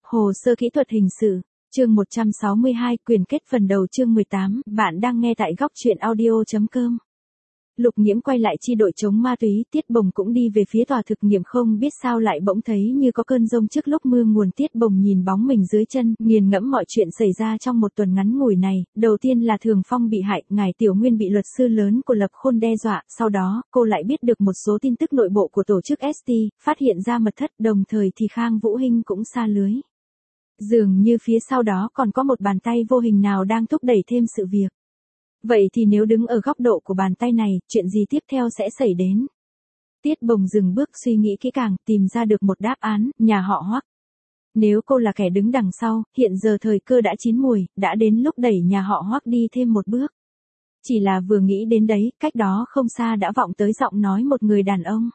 Hồ sơ kỹ thuật hình sự, chương 162, quyền kết phần đầu chương 18, bạn đang nghe tại góc truyện audio.com. Lục Nghiễm quay lại chi đội chống ma túy, Tiết Bồng cũng đi về phía tòa thực nghiệm, không biết sao lại bỗng thấy như có cơn giông trước lúc mưa nguồn. Tiết Bồng nhìn bóng mình dưới chân, nghiền ngẫm mọi chuyện xảy ra trong một tuần ngắn ngủi này. Đầu tiên là Thường Phong bị hại, Ngải Tiểu Nguyên bị luật sư lớn của Lập Khôn đe dọa, sau đó, cô lại biết được một số tin tức nội bộ của tổ chức ST, phát hiện ra mật thất, đồng thời thì Khang Vũ Hinh cũng sa lưới. Dường như phía sau đó còn có một bàn tay vô hình nào đang thúc đẩy thêm sự việc. Vậy thì nếu đứng ở góc độ của bàn tay này, chuyện gì tiếp theo sẽ xảy đến? Tiết Bồng dừng bước suy nghĩ kỹ càng, tìm ra được một đáp án, nhà họ Hoắc. Nếu cô là kẻ đứng đằng sau, hiện giờ thời cơ đã chín muồi, đã đến lúc đẩy nhà họ Hoắc đi thêm một bước. Chỉ là vừa nghĩ đến đấy, cách đó không xa đã vọng tới giọng nói một người đàn ông.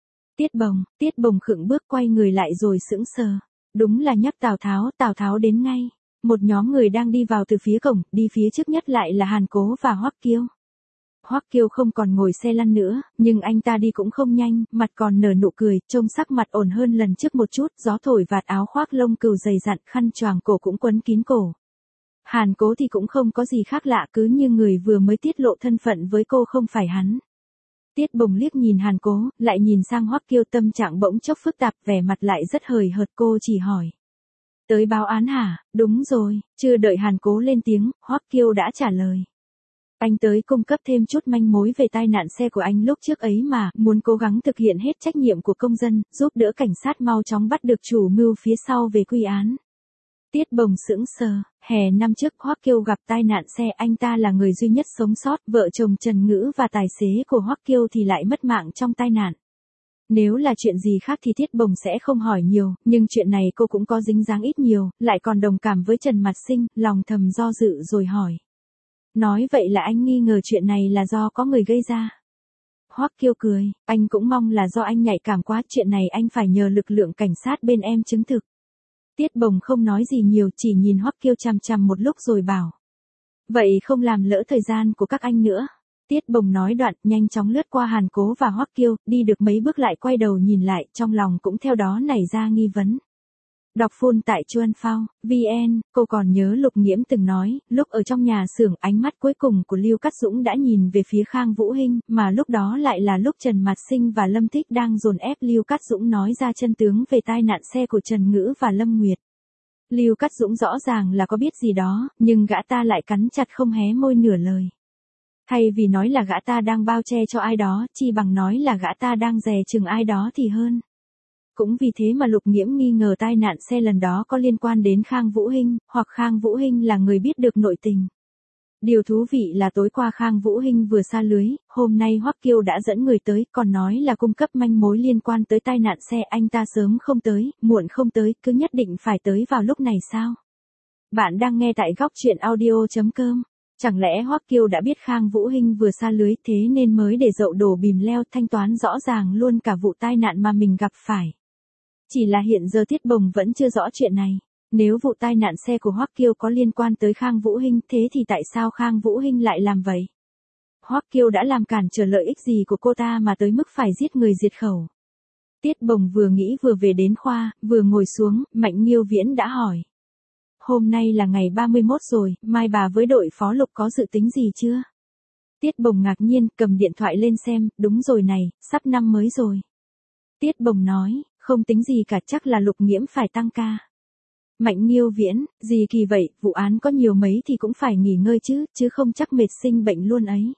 Tiết Bồng khựng bước quay người lại rồi sững sờ. Đúng là nhắc Tào Tháo đến ngay. Một nhóm người đang đi vào từ phía cổng, đi phía trước nhất lại là Hàn Cố và Hoắc Kiêu. Hoắc Kiêu không còn ngồi xe lăn nữa, nhưng anh ta đi cũng không nhanh, mặt còn nở nụ cười, trông sắc mặt ổn hơn lần trước một chút, gió thổi vạt áo khoác lông cừu dày dặn, khăn choàng cổ cũng quấn kín cổ. Hàn Cố thì cũng không có gì khác lạ, cứ như người vừa mới tiết lộ thân phận với cô không phải hắn. Tiết Bồng liếc nhìn Hàn Cố, lại nhìn sang Hoắc Kiêu, tâm trạng bỗng chốc phức tạp, vẻ mặt lại rất hời hợt. Cô chỉ hỏi: tới báo án hả? Đúng rồi. Chưa đợi Hàn Cố lên tiếng, Hoắc Kiêu đã trả lời: anh tới cung cấp thêm chút manh mối về tai nạn xe của anh lúc trước ấy mà, muốn cố gắng thực hiện hết trách nhiệm của công dân, giúp đỡ cảnh sát mau chóng bắt được chủ mưu phía sau về quy án. Tiết Bồng sững sờ, hè năm trước Hoắc Kiêu gặp tai nạn xe, anh ta là người duy nhất sống sót, vợ chồng Trần Ngữ và tài xế của Hoắc Kiêu thì lại mất mạng trong tai nạn. Nếu là chuyện gì khác thì Tiết Bồng sẽ không hỏi nhiều, nhưng chuyện này cô cũng có dính dáng ít nhiều, lại còn đồng cảm với Trần Mạt Sinh, lòng thầm do dự rồi hỏi: nói vậy là anh nghi ngờ chuyện này là do có người gây ra? Hoắc Kiêu cười: anh cũng mong là do anh nhạy cảm quá, chuyện này anh phải nhờ lực lượng cảnh sát bên em chứng thực. Tiết Bồng không nói gì nhiều, chỉ nhìn Hoắc Kiêu chằm chằm một lúc rồi bảo: vậy không làm lỡ thời gian của các anh nữa. Tiết Bồng nói đoạn, nhanh chóng lướt qua Hàn Cố và Hoắc Kiêu, đi được mấy bước lại quay đầu nhìn lại, trong lòng cũng theo đó nảy ra nghi vấn. Đọc full tại Chuan Phao, VN, cô còn nhớ Lục Nghiễm từng nói, lúc ở trong nhà xưởng, ánh mắt cuối cùng của Lưu Cát Dũng đã nhìn về phía Khang Vũ Hinh, mà lúc đó lại là lúc Trần Mạt Sinh và Lâm Thích đang dồn ép Lưu Cát Dũng nói ra chân tướng về tai nạn xe của Trần Ngữ và Lâm Nguyệt. Lưu Cát Dũng rõ ràng là có biết gì đó, nhưng gã ta lại cắn chặt không hé môi nửa lời. Thay vì nói là gã ta đang bao che cho ai đó, chi bằng nói là gã ta đang dè chừng ai đó thì hơn. Cũng vì thế mà Lục Nghiễm nghi ngờ tai nạn xe lần đó có liên quan đến Khang Vũ Hinh, hoặc Khang Vũ Hinh là người biết được nội tình. Điều thú vị là tối qua Khang Vũ Hinh vừa sa lưới, hôm nay Hoắc Kiêu đã dẫn người tới, còn nói là cung cấp manh mối liên quan tới tai nạn xe. Anh ta sớm không tới, muộn không tới, cứ nhất định phải tới vào lúc này sao? Bạn đang nghe tại góc truyện audio.com. Chẳng lẽ Hoắc Kiêu đã biết Khang Vũ Hinh vừa sa lưới, thế nên mới để dậu đổ bìm leo, thanh toán rõ ràng luôn cả vụ tai nạn mà mình gặp phải? Chỉ là hiện giờ Tiết Bồng vẫn chưa rõ chuyện này. Nếu vụ tai nạn xe của Hoắc Kiêu có liên quan tới Khang Vũ Hinh, thế thì tại sao Khang Vũ Hinh lại làm vậy? Hoắc Kiêu đã làm cản trở lợi ích gì của cô ta mà tới mức phải giết người diệt khẩu? Tiết Bồng vừa nghĩ vừa về đến khoa, vừa ngồi xuống, Mạnh Nghiêu Viễn đã hỏi: hôm nay là ngày 31 rồi, mai bà với đội phó Lục có dự tính gì chưa? Tiết Bồng ngạc nhiên, cầm điện thoại lên xem, đúng rồi này, sắp năm mới rồi. Tiết Bồng nói: không tính gì cả, chắc là Lục Nghiễm phải tăng ca. Mạnh Nghiêu Viễn: gì kỳ vậy, vụ án có nhiều mấy thì cũng phải nghỉ ngơi chứ không chắc mệt sinh bệnh luôn ấy.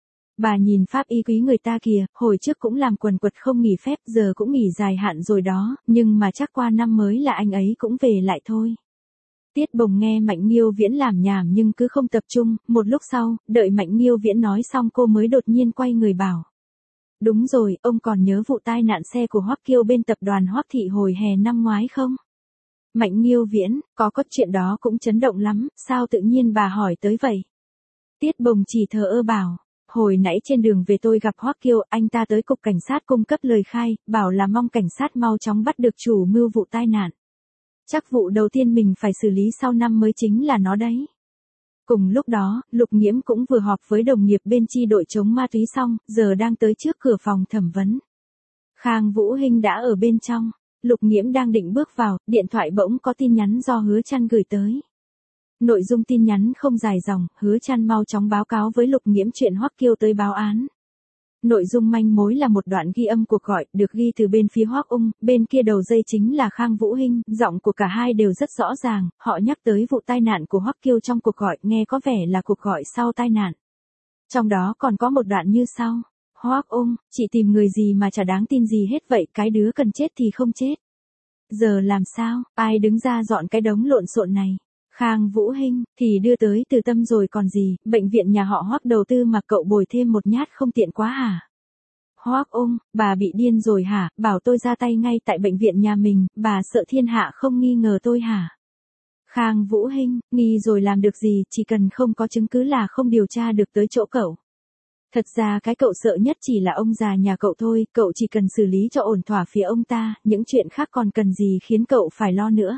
Bà nhìn pháp y quý người ta kìa, hồi trước cũng làm quần quật không nghỉ phép, giờ cũng nghỉ dài hạn rồi đó, nhưng mà chắc qua năm mới là anh ấy cũng về lại thôi. Tiết Bồng nghe Mạnh Nghiêu Viễn làm nhảm nhưng cứ không tập trung, một lúc sau, đợi Mạnh Nghiêu Viễn nói xong cô mới đột nhiên quay người bảo: đúng rồi, ông còn nhớ vụ tai nạn xe của Hoắc Kiêu bên tập đoàn Hoắc Thị hồi hè năm ngoái không? Mạnh Nghiêu Viễn: có chuyện đó cũng chấn động lắm, sao tự nhiên bà hỏi tới vậy? Tiết Bồng chỉ thờ ơ bảo: hồi nãy trên đường về tôi gặp Hoắc Kiêu, anh ta tới cục cảnh sát cung cấp lời khai, bảo là mong cảnh sát mau chóng bắt được chủ mưu vụ tai nạn. Chắc vụ đầu tiên mình phải xử lý sau năm mới chính là nó đấy. Cùng lúc đó, Lục Nghiễm cũng vừa họp với đồng nghiệp bên chi đội chống ma túy xong, giờ đang tới trước cửa phòng thẩm vấn. Khang Vũ Hinh đã ở bên trong. Lục Nghiễm đang định bước vào, điện thoại bỗng có tin nhắn do Hứa Trăn gửi tới. Nội dung tin nhắn không dài dòng, Hứa Trăn mau chóng báo cáo với Lục Nghiễm chuyện Hoắc Kiêu tới báo án. Nội dung manh mối là một đoạn ghi âm cuộc gọi được ghi từ bên phía Hoắc Ung, bên kia đầu dây chính là Khang Vũ Hinh, giọng của cả hai đều rất rõ ràng, họ nhắc tới vụ tai nạn của Hoắc Kiêu trong cuộc gọi, nghe có vẻ là cuộc gọi sau tai nạn. Trong đó còn có một đoạn như sau: Hoắc Ung, chị tìm người gì mà chả đáng tin gì hết vậy, cái đứa cần chết thì không chết. Giờ làm sao, ai đứng ra dọn cái đống lộn xộn này? Khang Vũ Hinh, thì đưa tới Từ Tâm rồi còn gì, bệnh viện nhà họ Hoắc đầu tư mà cậu bồi thêm một nhát không tiện quá hả? Hoắc Ung, bà bị điên rồi hả, bảo tôi ra tay ngay tại bệnh viện nhà mình, bà sợ thiên hạ không nghi ngờ tôi hả? Khang Vũ Hinh, nghi rồi làm được gì, chỉ cần không có chứng cứ là không điều tra được tới chỗ cậu. Thật ra cái cậu sợ nhất chỉ là ông già nhà cậu thôi, cậu chỉ cần xử lý cho ổn thỏa phía ông ta, những chuyện khác còn cần gì khiến cậu phải lo nữa.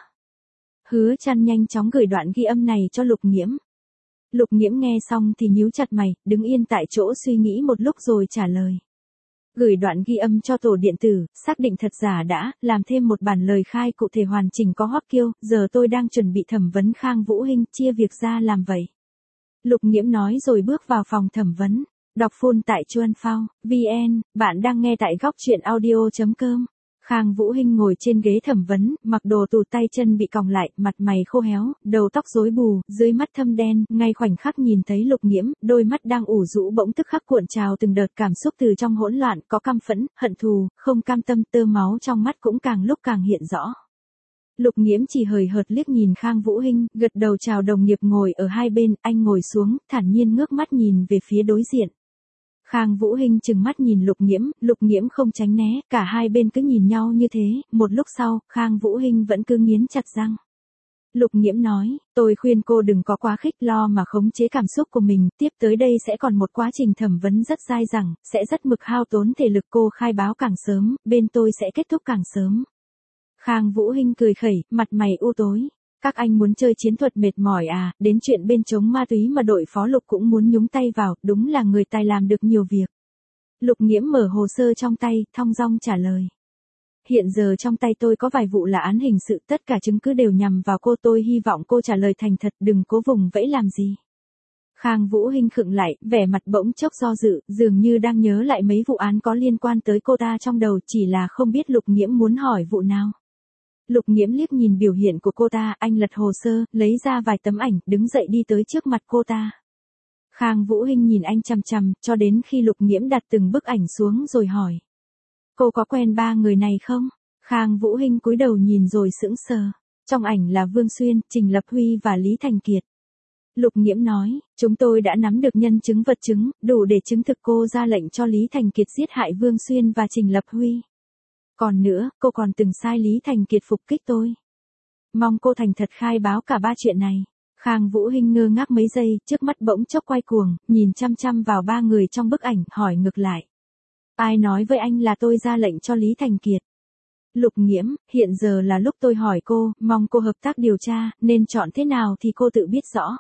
Hứa Trăn nhanh chóng gửi đoạn ghi âm này cho Lục Nghiễm. Lục Nghiễm nghe xong thì nhíu chặt mày, đứng yên tại chỗ suy nghĩ một lúc rồi trả lời. Gửi đoạn ghi âm cho tổ điện tử, xác định thật giả đã, làm thêm một bản lời khai cụ thể hoàn chỉnh có Hoắc Kiêu, giờ tôi đang chuẩn bị thẩm vấn Khang Vũ Hinh, chia việc ra làm vậy. Lục Nghiễm nói rồi bước vào phòng thẩm vấn. Đọc full tại Chuan Phao, VN, bạn đang nghe tại góc truyện audio.com. Khang Vũ Hinh ngồi trên ghế thẩm vấn, mặc đồ tù, tay chân bị còng lại, mặt mày khô héo, đầu tóc rối bù, dưới mắt thâm đen, ngay khoảnh khắc nhìn thấy Lục Nghiễm, đôi mắt đang ủ rũ bỗng tức khắc cuộn trào từng đợt cảm xúc từ trong hỗn loạn, có căm phẫn, hận thù, không cam tâm, tơ máu trong mắt cũng càng lúc càng hiện rõ. Lục Nghiễm chỉ hời hợt liếc nhìn Khang Vũ Hinh, gật đầu chào đồng nghiệp ngồi ở hai bên, anh ngồi xuống, thản nhiên ngước mắt nhìn về phía đối diện. Khang Vũ Hinh chừng mắt nhìn Lục Nghiễm không tránh né, cả hai bên cứ nhìn nhau như thế, một lúc sau, Khang Vũ Hinh vẫn cứ nghiến chặt răng. Lục Nghiễm nói, tôi khuyên cô đừng có quá khích lo mà khống chế cảm xúc của mình, tiếp tới đây sẽ còn một quá trình thẩm vấn rất dai dẳng, sẽ rất mực hao tốn thể lực, cô khai báo càng sớm, bên tôi sẽ kết thúc càng sớm. Khang Vũ Hinh cười khẩy, mặt mày u tối. Các anh muốn chơi chiến thuật mệt mỏi à, đến chuyện bên chống ma túy mà đội phó Lục cũng muốn nhúng tay vào, đúng là người tài làm được nhiều việc. Lục Nghiễm mở hồ sơ trong tay, thong dong trả lời. Hiện giờ trong tay tôi có vài vụ là án hình sự, tất cả chứng cứ đều nhằm vào cô, tôi hy vọng cô trả lời thành thật, đừng cố vùng vẫy làm gì. Khang Vũ Hinh khựng lại, vẻ mặt bỗng chốc do dự, dường như đang nhớ lại mấy vụ án có liên quan tới cô ta trong đầu, chỉ là không biết Lục Nghiễm muốn hỏi vụ nào. Lục Nghiễm liếc nhìn biểu hiện của cô ta, anh lật hồ sơ, lấy ra vài tấm ảnh, đứng dậy đi tới trước mặt cô ta. Khang Vũ Hinh nhìn anh chằm chằm, cho đến khi Lục Nghiễm đặt từng bức ảnh xuống rồi hỏi. Cô có quen ba người này không? Khang Vũ Hinh cúi đầu nhìn rồi sững sờ. Trong ảnh là Vương Xuyên, Trình Lập Huy và Lý Thành Kiệt. Lục Nghiễm nói, chúng tôi đã nắm được nhân chứng vật chứng, đủ để chứng thực cô ra lệnh cho Lý Thành Kiệt giết hại Vương Xuyên và Trình Lập Huy. Còn nữa, cô còn từng sai Lý Thành Kiệt phục kích tôi. Mong cô thành thật khai báo cả ba chuyện này. Khang Vũ Hinh ngơ ngác mấy giây, trước mắt bỗng chốc quay cuồng, nhìn chăm chăm vào ba người trong bức ảnh, hỏi ngược lại. Ai nói với anh là tôi ra lệnh cho Lý Thành Kiệt? Lục Nghiễm, hiện giờ là lúc tôi hỏi cô, mong cô hợp tác điều tra, nên chọn thế nào thì cô tự biết rõ.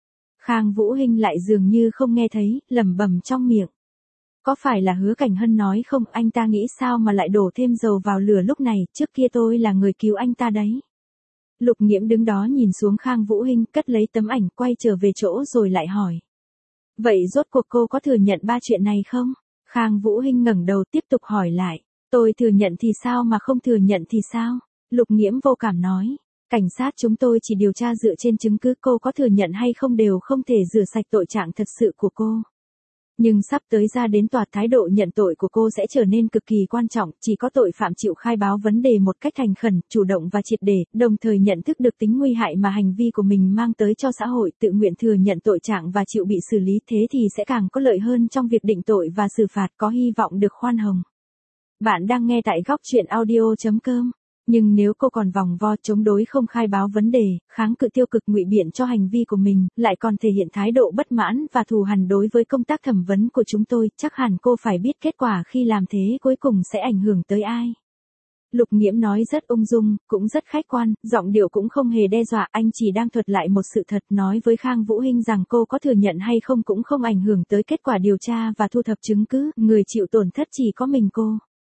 Khang Vũ Hinh lại dường như không nghe thấy, lẩm bẩm trong miệng. Có phải là Hứa Cảnh Hân nói không, anh ta nghĩ sao mà lại đổ thêm dầu vào lửa lúc này, trước kia tôi là người cứu anh ta đấy. Lục Nghiễm đứng đó nhìn xuống Khang Vũ Hinh, cất lấy tấm ảnh, quay trở về chỗ rồi lại hỏi. Vậy rốt cuộc cô có thừa nhận ba chuyện này không? Khang Vũ Hinh ngẩng đầu tiếp tục hỏi lại. Tôi thừa nhận thì sao mà không thừa nhận thì sao? Lục Nghiễm vô cảm nói. Cảnh sát chúng tôi chỉ điều tra dựa trên chứng cứ, cô có thừa nhận hay không đều không thể rửa sạch tội trạng thật sự của cô. Nhưng sắp tới ra đến tòa, thái độ nhận tội của cô sẽ trở nên cực kỳ quan trọng, chỉ có tội phạm chịu khai báo vấn đề một cách thành khẩn, chủ động và triệt để, đồng thời nhận thức được tính nguy hại mà hành vi của mình mang tới cho xã hội, tự nguyện thừa nhận tội trạng và chịu bị xử lý, thế thì sẽ càng có lợi hơn trong việc định tội và xử phạt, có hy vọng được khoan hồng. Bạn đang nghe tại góc truyện audio.com. Nhưng nếu cô còn vòng vo chống đối không khai báo vấn đề, kháng cự tiêu cực ngụy biện cho hành vi của mình, lại còn thể hiện thái độ bất mãn và thù hằn đối với công tác thẩm vấn của chúng tôi, chắc hẳn cô phải biết kết quả khi làm thế cuối cùng sẽ ảnh hưởng tới ai. Lục Nghiễm nói rất ung dung, cũng rất khách quan, giọng điệu cũng không hề đe dọa, anh chỉ đang thuật lại một sự thật, nói với Khang Vũ Hinh rằng cô có thừa nhận hay không cũng không ảnh hưởng tới kết quả điều tra và thu thập chứng cứ, người chịu tổn thất chỉ có mình cô.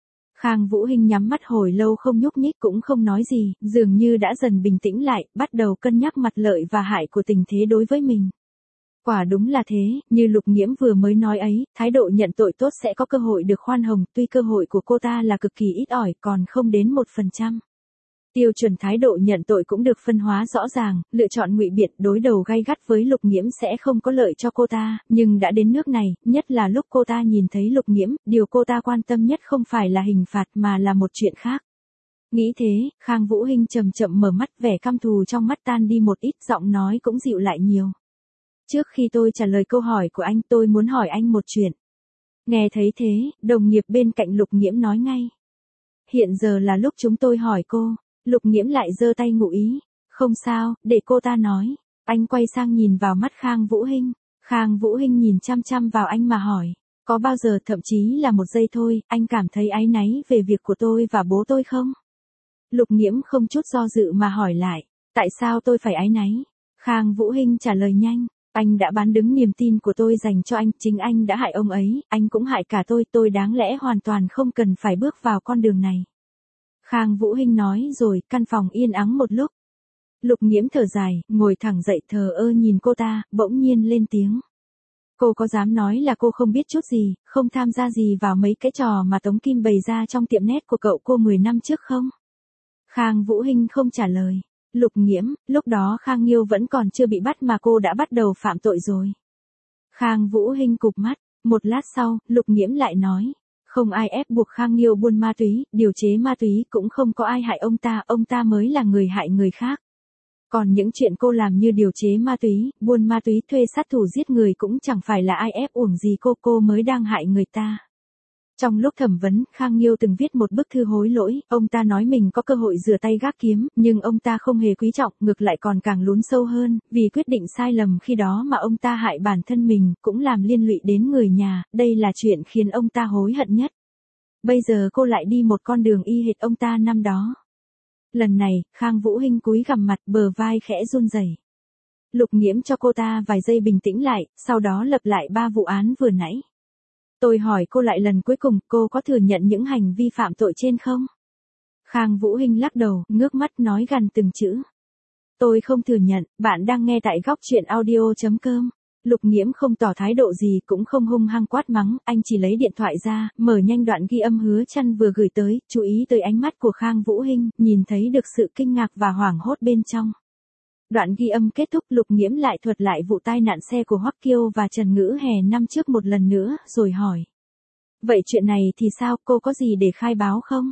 Khang Vũ Hinh nhắm mắt hồi lâu không nhúc nhích cũng không nói gì, dường như đã dần bình tĩnh lại, bắt đầu cân nhắc mặt lợi và hại của tình thế đối với mình. Quả đúng là thế, như Lục Nghiễm vừa mới nói ấy, thái độ nhận tội tốt sẽ có cơ hội được khoan hồng, tuy cơ hội của cô ta là cực kỳ ít ỏi, còn không đến 1%. Tiêu chuẩn thái độ nhận tội cũng được phân hóa rõ ràng, lựa chọn ngụy biện đối đầu gay gắt với Lục Nghiễm sẽ không có lợi cho cô ta, nhưng đã đến nước này, nhất là lúc cô ta nhìn thấy Lục Nghiễm, điều cô ta quan tâm nhất không phải là hình phạt mà là một chuyện khác. Nghĩ thế, Khang Vũ Hinh chậm chậm mở mắt, vẻ căm thù trong mắt tan đi một ít, giọng nói cũng dịu lại nhiều. Trước khi tôi trả lời câu hỏi của anh, tôi muốn hỏi anh một chuyện. Nghe thấy thế, đồng nghiệp bên cạnh Lục Nghiễm nói ngay. Hiện giờ là lúc chúng tôi hỏi cô. Lục Nghiễm lại giơ tay ngụ ý. Không sao, để cô ta nói. Anh quay sang nhìn vào mắt Khang Vũ Hinh. Khang Vũ Hinh nhìn chăm chăm vào anh mà hỏi. Có bao giờ thậm chí là một giây thôi, anh cảm thấy áy náy về việc của tôi và bố tôi không? Lục Nghiễm không chút do dự mà hỏi lại. Tại sao tôi phải áy náy? Khang Vũ Hinh trả lời nhanh. Anh đã bán đứng niềm tin của tôi dành cho anh, chính anh đã hại ông ấy, anh cũng hại cả tôi đáng lẽ hoàn toàn không cần phải bước vào con đường này. Khang Vũ Hinh nói rồi, căn phòng yên ắng một lúc. Lục Nghiễm thở dài, ngồi thẳng dậy thờ ơ nhìn cô ta, bỗng nhiên lên tiếng. Cô có dám nói là cô không biết chút gì, không tham gia gì vào mấy cái trò mà Tống Kim bày ra trong tiệm net của cậu cô 10 năm trước không? Khang Vũ Hinh không trả lời. Lục Nghiễm, lúc đó Khang Nghiêu vẫn còn chưa bị bắt mà cô đã bắt đầu phạm tội rồi. Khang Vũ Hinh cụp mắt, một lát sau, Lục Nghiễm lại nói. Không ai ép buộc Khang Nghiêu buôn ma túy, điều chế ma túy, cũng không có ai hại ông ta mới là người hại người khác. Còn những chuyện cô làm như điều chế ma túy, buôn ma túy, thuê sát thủ giết người cũng chẳng phải là ai ép uổng gì cô mới đang hại người ta. Trong lúc thẩm vấn, Khang Nghiêu từng viết một bức thư hối lỗi, ông ta nói mình có cơ hội rửa tay gác kiếm, nhưng ông ta không hề quý trọng, ngược lại còn càng lún sâu hơn, vì quyết định sai lầm khi đó mà ông ta hại bản thân mình, cũng làm liên lụy đến người nhà, đây là chuyện khiến ông ta hối hận nhất. Bây giờ cô lại đi một con đường y hệt ông ta năm đó. Lần này, Khang Vũ Hinh cúi gằm mặt, bờ vai khẽ run rẩy. Lục Nghiễm cho cô ta vài giây bình tĩnh lại, sau đó lặp lại 3 vụ án vừa nãy. Tôi hỏi cô lại lần cuối cùng, cô có thừa nhận những hành vi phạm tội trên không? Khang Vũ Hinh lắc đầu, ngước mắt nói gằn từng chữ. Tôi không thừa nhận, bạn đang nghe tại góc truyện audio.com. Lục Nghiễm không tỏ thái độ gì, cũng không hung hăng quát mắng, anh chỉ lấy điện thoại ra, mở nhanh đoạn ghi âm Hứa Trăn vừa gửi tới, chú ý tới ánh mắt của Khang Vũ Hinh, nhìn thấy được sự kinh ngạc và hoảng hốt bên trong. Đoạn ghi âm kết thúc, Lục Nghiễm lại thuật lại vụ tai nạn xe của Hoắc Kiêu và Trần Ngữ hè năm trước một lần nữa, rồi hỏi. Vậy chuyện này thì sao, cô có gì để khai báo không?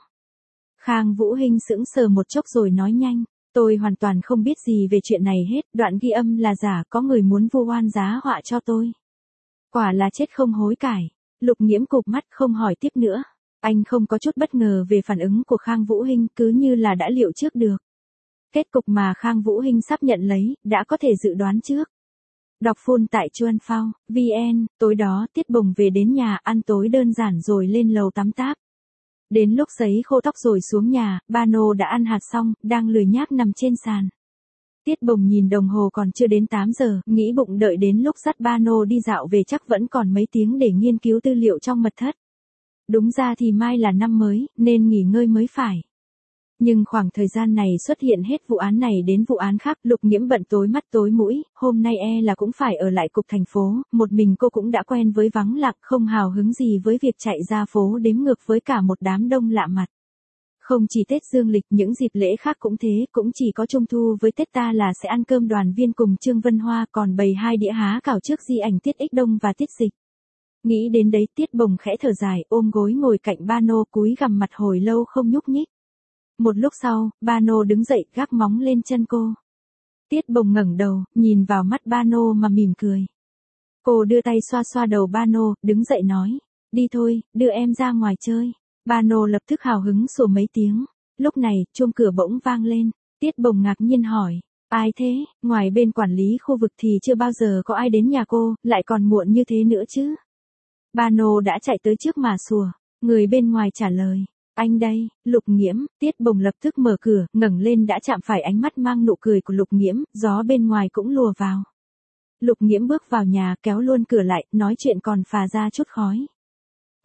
Khang Vũ Hinh sững sờ một chốc rồi nói nhanh. Tôi hoàn toàn không biết gì về chuyện này hết, đoạn ghi âm là giả, có người muốn vu oan giá họa cho tôi. Quả là chết không hối cải. Lục Nghiễm cụp mắt không hỏi tiếp nữa. Anh không có chút bất ngờ về phản ứng của Khang Vũ Hinh, cứ như là đã liệu trước được. Kết cục mà Khang Vũ Hinh sắp nhận lấy, đã có thể dự đoán trước. Đọc full tại Chuan Phao, VN, tối đó Tiết Bồng về đến nhà ăn tối đơn giản rồi lên lầu tắm táp. Đến lúc sấy khô tóc rồi xuống nhà, ba nô đã ăn hạt xong, đang lười nhác nằm trên sàn. Tiết Bồng nhìn đồng hồ còn chưa đến 8 giờ, nghĩ bụng đợi đến lúc dắt ba nô đi dạo về chắc vẫn còn mấy tiếng để nghiên cứu tư liệu trong mật thất. Đúng ra thì mai là năm mới, nên nghỉ ngơi mới phải. Nhưng khoảng thời gian này xuất hiện hết vụ án này đến vụ án khác, Lục Nghiễm bận tối mắt tối mũi, hôm nay là cũng phải ở lại cục thành phố, một mình cô cũng đã quen với vắng lặng, không hào hứng gì với việc chạy ra phố đếm ngược với cả một đám đông lạ mặt. Không chỉ Tết Dương lịch, những dịp lễ khác cũng thế, cũng chỉ có Trung thu với Tết ta là sẽ ăn cơm đoàn viên cùng Trương Vân Hoa, còn bày 2 đĩa há cảo trước di ảnh Tiết Ích Đông và Tiết Dịch. Nghĩ đến đấy, Tiết Bồng khẽ thở dài, ôm gối ngồi cạnh ba nô, cúi gằm mặt hồi lâu không nhúc nhích. Một lúc sau, ba nô đứng dậy, gác móng lên chân cô. Tiết Bồng ngẩng đầu, nhìn vào mắt ba nô mà mỉm cười. Cô đưa tay xoa xoa đầu ba nô, đứng dậy nói, đi thôi, đưa em ra ngoài chơi. Ba nô lập tức hào hứng sủa mấy tiếng. Lúc này, chuông cửa bỗng vang lên. Tiết Bồng ngạc nhiên hỏi, ai thế? Ngoài bên quản lý khu vực thì chưa bao giờ có ai đến nhà cô, lại còn muộn như thế nữa chứ. Ba nô đã chạy tới trước mà sủa. Người bên ngoài trả lời, anh đây. Lục Nghiễm. Tiết Bồng lập tức mở cửa, ngẩng lên đã chạm phải ánh mắt mang nụ cười của Lục Nghiễm, gió bên ngoài cũng lùa vào. Lục Nghiễm bước vào nhà, kéo luôn cửa lại, nói chuyện còn phà ra chút khói.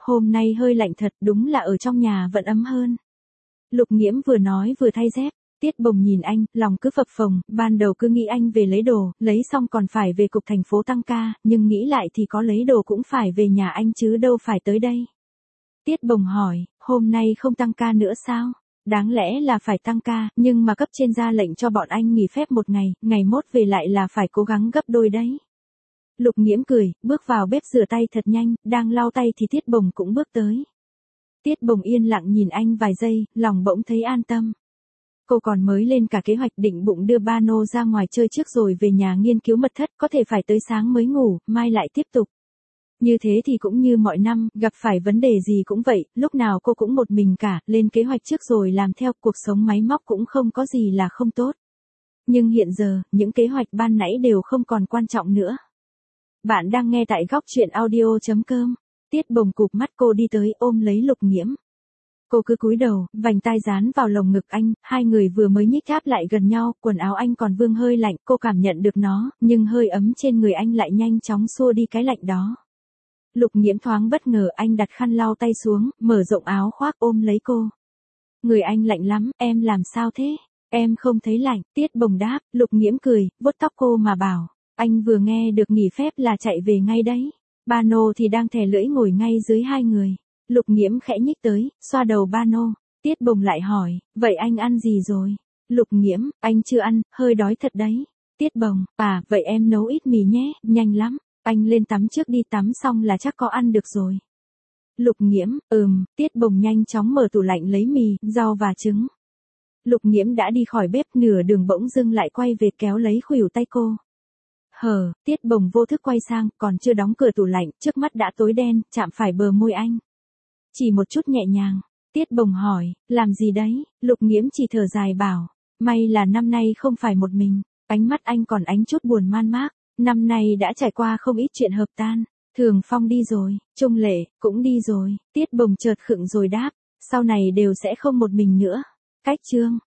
hôm nay hơi lạnh thật, đúng là ở trong nhà vẫn ấm hơn. Lục Nghiễm vừa nói vừa thay dép. Tiết Bồng nhìn anh, lòng cứ phập phồng, ban đầu cứ nghĩ anh về lấy đồ, lấy xong còn phải về cục thành phố tăng ca, nhưng nghĩ lại thì có lấy đồ cũng phải về nhà anh chứ đâu phải tới đây. Tiết Bồng hỏi, hôm nay không tăng ca nữa sao? Đáng lẽ là phải tăng ca, nhưng mà cấp trên ra lệnh cho bọn anh nghỉ phép một ngày, ngày mốt về lại là phải cố gắng gấp đôi đấy. Lục Nghiễm cười, bước vào bếp rửa tay thật nhanh, đang lau tay thì Tiết Bồng cũng bước tới. Tiết Bồng yên lặng nhìn anh vài giây, lòng bỗng thấy an tâm. Cô còn mới lên cả kế hoạch định bụng đưa ba nô ra ngoài chơi trước rồi về nhà nghiên cứu mật thất, có thể phải tới sáng mới ngủ, mai lại tiếp tục. Như thế thì cũng như mọi năm, gặp phải vấn đề gì cũng vậy, lúc nào cô cũng một mình cả, lên kế hoạch trước rồi làm theo, cuộc sống máy móc cũng không có gì là không tốt. Nhưng hiện giờ, những kế hoạch ban nãy đều không còn quan trọng nữa. Bạn đang nghe tại góc chuyện audio.com. Tiết Bồng cụp mắt, cô đi tới ôm lấy Lục Nghiễm. Cô cứ cúi đầu, vành tai dán vào lồng ngực anh, hai người vừa mới nhích áp lại gần nhau, quần áo anh còn vương hơi lạnh, cô cảm nhận được nó, nhưng hơi ấm trên người anh lại nhanh chóng xua đi cái lạnh đó. Lục Nghiễm thoáng bất ngờ, anh đặt khăn lau tay xuống, mở rộng áo khoác ôm lấy cô. Người anh lạnh lắm, em làm sao thế? Em không thấy lạnh, Tiết Bồng đáp. Lục Nghiễm cười, vuốt tóc cô mà bảo, anh vừa nghe được nghỉ phép là chạy về ngay đấy. Ba nô thì đang thè lưỡi ngồi ngay dưới hai người. Lục Nghiễm khẽ nhích tới, xoa đầu ba nô. Tiết Bồng lại hỏi, vậy anh ăn gì rồi? Lục Nghiễm, anh chưa ăn, hơi đói thật đấy. Tiết Bồng, vậy em nấu ít mì nhé, nhanh lắm. Anh lên tắm trước đi, tắm xong là chắc có ăn được rồi. Lục Nghiễm, Tiết Bồng nhanh chóng mở tủ lạnh lấy mì, rau và trứng. Lục Nghiễm đã đi khỏi bếp, nửa đường bỗng dưng lại quay về kéo lấy khuỷu tay cô. Tiết Bồng vô thức quay sang, còn chưa đóng cửa tủ lạnh, trước mắt đã tối đen, chạm phải bờ môi anh. Chỉ một chút nhẹ nhàng. Tiết Bồng hỏi, làm gì đấy? Lục Nghiễm chỉ thở dài bảo, may là năm nay không phải một mình. Ánh mắt anh còn ánh chút buồn man mác. Năm nay đã trải qua không ít chuyện hợp tan. Thường Phong đi rồi, Trung Lệ cũng đi rồi. Tiết Bồng chợt khựng rồi đáp, sau này đều sẽ không một mình nữa. Cách chương